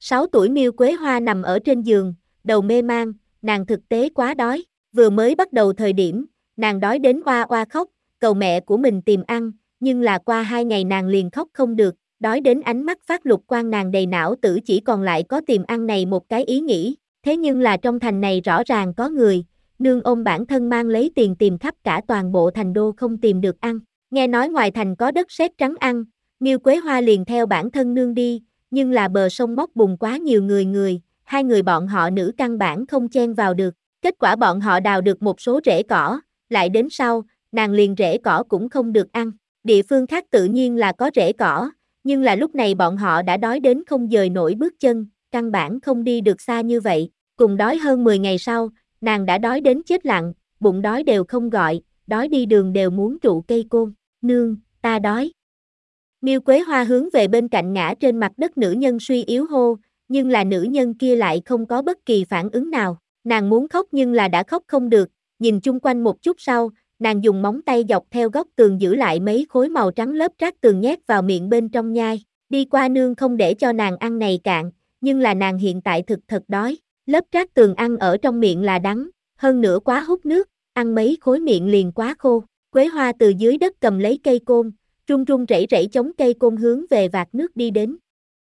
6 tuổi Miêu Quế Hoa nằm ở trên giường, đầu mê man, nàng thực tế quá đói. Vừa mới bắt đầu thời điểm, nàng đói đến oa oa khóc, cầu mẹ của mình tìm ăn, nhưng là qua 2 ngày nàng liền khóc không được, đói đến ánh mắt phát lục quang, nàng đầy não tử chỉ còn lại có tìm ăn này một cái ý nghĩ. Thế nhưng là trong thành này rõ ràng có người, nương ôm bản thân mang lấy tiền tìm khắp cả toàn bộ thành đô không tìm được ăn. Nghe nói ngoài thành có đất sét trắng ăn, Miêu Quế Hoa liền theo bản thân nương đi, nhưng là bờ sông móc bùn quá nhiều người, hai người bọn họ nữ căn bản không chen vào được. Kết quả bọn họ đào được một số rễ cỏ, lại đến sau, nàng liền rễ cỏ cũng không được ăn. Địa phương khác tự nhiên là có rễ cỏ, nhưng là lúc này bọn họ đã đói đến không dời nổi bước chân, căn bản không đi được xa như vậy. Cùng đói hơn 10 ngày sau, nàng đã đói đến chết lặng, bụng đói đều không gọi, đói đi đường đều muốn trụ cây côn. Nương, ta đói. Miêu Quế Hoa hướng về bên cạnh ngã trên mặt đất nữ nhân suy yếu hô, nhưng là nữ nhân kia lại không có bất kỳ phản ứng nào. Nàng muốn khóc nhưng là đã khóc không được, nhìn chung quanh một chút sau, nàng dùng móng tay dọc theo góc tường giữ lại mấy khối màu trắng lớp trát tường nhét vào miệng bên trong nhai. Đi qua nương không để cho nàng ăn này cạn, nhưng là nàng hiện tại thực thật đói. Lớp trát tường ăn ở trong miệng là đắng, hơn nữa quá hút nước, ăn mấy khối miệng liền quá khô. Quế Hoa từ dưới đất cầm lấy cây côn, run run rẩy rẩy chống cây côn hướng về vạt nước đi đến.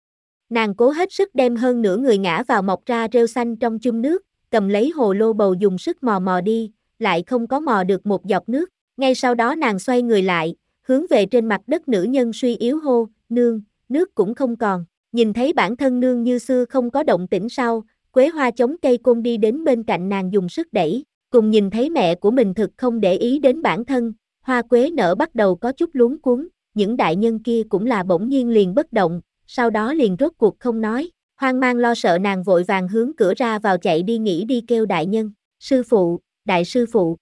Nàng cố hết sức đem hơn nửa người ngã vào mọc ra rêu xanh trong chum nước, cầm lấy hồ lô bầu dùng sức mò mò đi, lại không có mò được một giọt nước. Ngay sau đó nàng xoay người lại, hướng về trên mặt đất nữ nhân suy yếu hô, nương, nước cũng không còn. Nhìn thấy bản thân nương như xưa không có động tĩnh sau, Quế Hoa chống cây côn đi đến bên cạnh nàng dùng sức đẩy, cùng nhìn thấy mẹ của mình thực không để ý đến bản thân, Hoa Quế nở bắt đầu có chút luống cuống, những đại nhân kia cũng là bỗng nhiên liền bất động, sau đó liền rốt cuộc không nói, hoang mang lo sợ nàng vội vàng hướng cửa ra vào chạy đi nghỉ đi kêu đại nhân, sư phụ, đại sư phụ.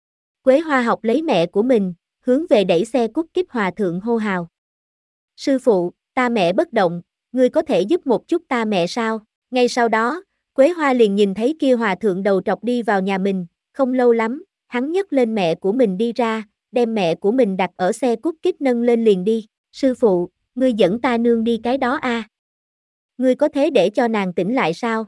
Quế Hoa học lấy mẹ của mình, hướng về đẩy xe cút kích hòa thượng hô hào. Sư phụ, ta mẹ bất động, ngươi có thể giúp một chút ta mẹ sao? Ngay sau đó, Quế Hoa liền nhìn thấy kia hòa thượng đầu trọc đi vào nhà mình, không lâu lắm, hắn nhấc lên mẹ của mình đi ra, đem mẹ của mình đặt ở xe cút kích nâng lên liền đi. Sư phụ, ngươi dẫn ta nương đi cái đó a? Ngươi có thế để cho nàng tỉnh lại sao?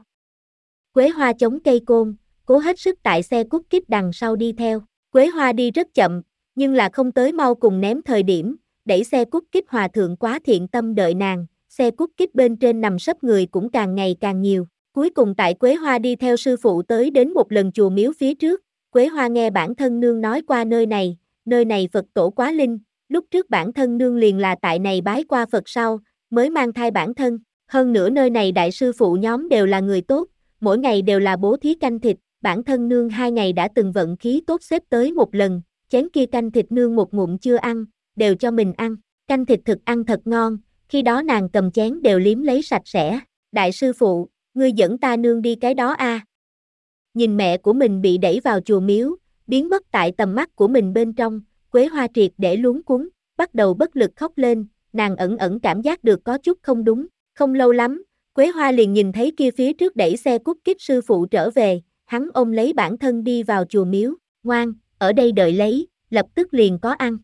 Quế Hoa chống cây côn, cố hết sức tại xe cút kích đằng sau đi theo. Quế Hoa đi rất chậm, nhưng là không tới mau cùng ném thời điểm, đẩy xe cút kích hòa thượng quá thiện tâm đợi nàng, xe cút kích bên trên nằm sấp người cũng càng ngày càng nhiều. Cuối cùng tại Quế Hoa đi theo sư phụ tới đến một lần chùa miếu phía trước, Quế Hoa nghe bản thân nương nói qua nơi này Phật tổ quá linh, lúc trước bản thân nương liền là tại này bái qua Phật sau, mới mang thai bản thân, hơn nữa nơi này đại sư phụ nhóm đều là người tốt, mỗi ngày đều là bố thí canh thịt, bản thân nương 2 ngày đã từng vận khí tốt xếp tới một lần, chén kia canh thịt nương một ngụm chưa ăn, đều cho mình ăn, canh thịt thực ăn thật ngon, khi đó nàng cầm chén đều liếm lấy sạch sẽ, đại sư phụ, ngươi dẫn ta nương đi cái đó a. Nhìn mẹ của mình bị đẩy vào chùa miếu, biến mất tại tầm mắt của mình bên trong, Quế Hoa triệt để luống cuống, bắt đầu bất lực khóc lên, nàng ẩn ẩn cảm giác được có chút không đúng, không lâu lắm, Quế Hoa liền nhìn thấy kia phía trước đẩy xe cút kích sư phụ trở về, hắn ôm lấy bản thân đi vào chùa miếu, ngoan, ở đây đợi lấy, lập tức liền có ăn.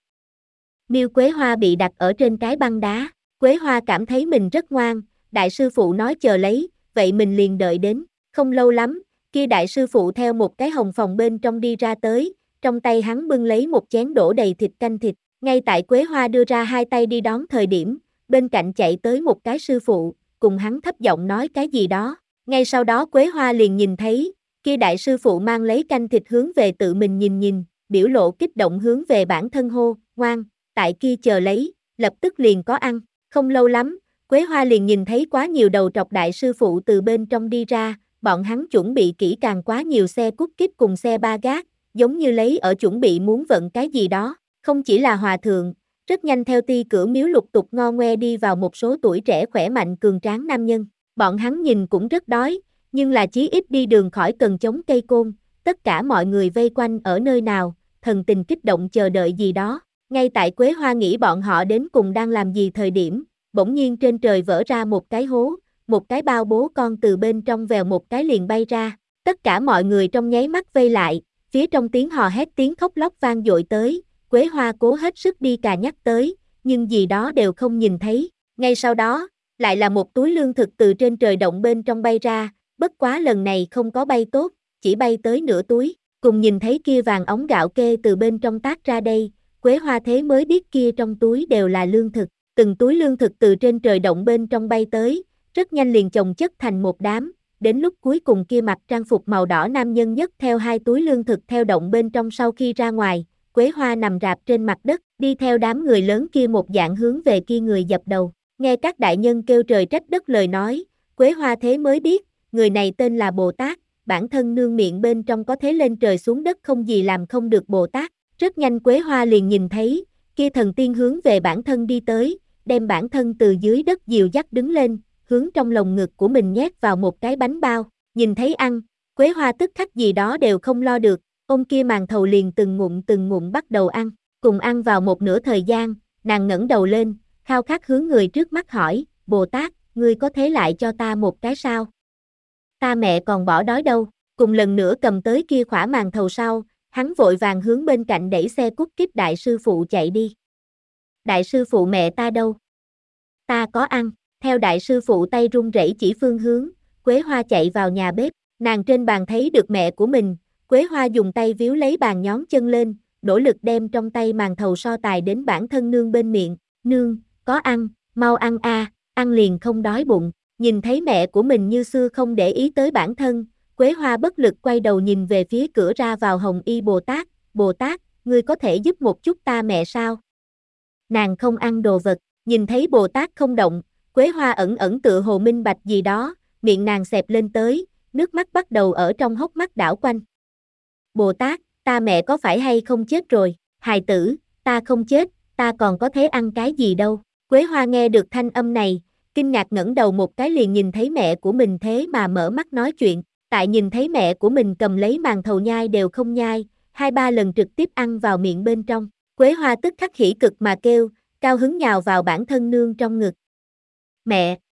Miêu Quế Hoa bị đặt ở trên cái băng đá, Quế Hoa cảm thấy mình rất ngoan, đại sư phụ nói chờ lấy, vậy mình liền đợi đến, không lâu lắm, kia đại sư phụ theo một cái hồng phòng bên trong đi ra tới, trong tay hắn bưng lấy một chén đổ đầy thịt canh thịt, ngay tại Quế Hoa đưa ra 2 tay đi đón thời điểm, bên cạnh chạy tới một cái sư phụ, cùng hắn thấp giọng nói cái gì đó, ngay sau đó Quế Hoa liền nhìn thấy, kia đại sư phụ mang lấy canh thịt hướng về tự mình nhìn, biểu lộ kích động hướng về bản thân hô, ngoan, tại kia chờ lấy, lập tức liền có ăn, không lâu lắm, Quế Hoa liền nhìn thấy quá nhiều đầu trọc đại sư phụ từ bên trong đi ra, bọn hắn chuẩn bị kỹ càng quá nhiều xe cút kích cùng xe ba gác, giống như lấy ở chuẩn bị muốn vận cái gì đó, không chỉ là hòa thượng, rất nhanh theo ti cửa miếu lục tục ngo ngoe đi vào một số tuổi trẻ khỏe mạnh cường tráng nam nhân, bọn hắn nhìn cũng rất đói, nhưng là chí ít đi đường khỏi cần chống cây côn, tất cả mọi người vây quanh ở nơi nào, thần tình kích động chờ đợi gì đó, ngay tại Quế Hoa nghĩ bọn họ đến cùng đang làm gì thời điểm, bỗng nhiên trên trời vỡ ra một cái hố, một cái bao bố con từ bên trong vèo một cái liền bay ra, tất cả mọi người trong nháy mắt vây lại, phía trong tiếng hò hét tiếng khóc lóc vang dội tới, Quế Hoa cố hết sức đi cà nhắc tới, nhưng gì đó đều không nhìn thấy, ngay sau đó, lại là một túi lương thực từ trên trời động bên trong bay ra, bất quá lần này không có bay tốt, chỉ bay tới nửa túi, cùng nhìn thấy kia vàng ống gạo kê từ bên trong tác ra đây, Quế Hoa thế mới biết kia trong túi đều là lương thực, từng túi lương thực từ trên trời động bên trong bay tới, rất nhanh liền chồng chất thành một đám, đến lúc cuối cùng kia mặc trang phục màu đỏ nam nhân nhất theo hai túi lương thực theo động bên trong sau khi ra ngoài, Quế Hoa nằm rạp trên mặt đất, đi theo đám người lớn kia một dạng hướng về kia người dập đầu. Nghe các đại nhân kêu trời trách đất lời nói, Quế Hoa thế mới biết, người này tên là Bồ Tát, bản thân nương miệng bên trong có thế lên trời xuống đất không gì làm không được Bồ Tát. Rất nhanh Quế Hoa liền nhìn thấy, kia thần tiên hướng về bản thân đi tới, đem bản thân từ dưới đất dìu dắt đứng lên, hướng trong lồng ngực của mình nhét vào một cái bánh bao, nhìn thấy ăn, Quế Hoa tức khắc gì đó đều không lo được, ôm kia màn thầu liền từng ngụm bắt đầu ăn, cùng ăn vào một nửa thời gian, nàng ngẩng đầu lên, khao khát hướng người trước mắt hỏi, Bồ Tát, ngươi có thế lại cho ta một cái sao? Ta mẹ còn bỏ đói đâu, cùng lần nữa cầm tới kia khỏa màn thầu sau, hắn vội vàng hướng bên cạnh đẩy xe cút kíp đại sư phụ chạy đi. Đại sư phụ mẹ ta đâu? Ta có ăn, theo đại sư phụ tay run rẩy chỉ phương hướng, Quế Hoa chạy vào nhà bếp, nàng trên bàn thấy được mẹ của mình, Quế Hoa dùng tay víu lấy bàn nhón chân lên, nỗ lực đem trong tay màn thầu so tài đến bản thân nương bên miệng, nương, có ăn, mau ăn a, ăn liền không đói bụng, nhìn thấy mẹ của mình như xưa không để ý tới bản thân, Quế Hoa bất lực quay đầu nhìn về phía cửa ra vào Hồng Y Bồ Tát, ngươi có thể giúp một chút ta mẹ sao? Nàng không ăn đồ vật, nhìn thấy Bồ Tát không động, Quế Hoa ẩn tựa hồ minh bạch gì đó, miệng nàng xẹp lên tới, nước mắt bắt đầu ở trong hốc mắt đảo quanh. Bồ Tát, ta mẹ có phải hay không chết rồi? Hài tử, ta không chết, ta còn có thể ăn cái gì đâu? Quế Hoa nghe được thanh âm này, kinh ngạc ngẩng đầu một cái liền nhìn thấy mẹ của mình thế mà mở mắt nói chuyện, tại nhìn thấy mẹ của mình cầm lấy màn thầu nhai đều không nhai, 2-3 lần trực tiếp ăn vào miệng bên trong. Quế Hoa tức khắc hỉ cực mà kêu, cao hứng nhào vào bản thân nương trong ngực. Mẹ,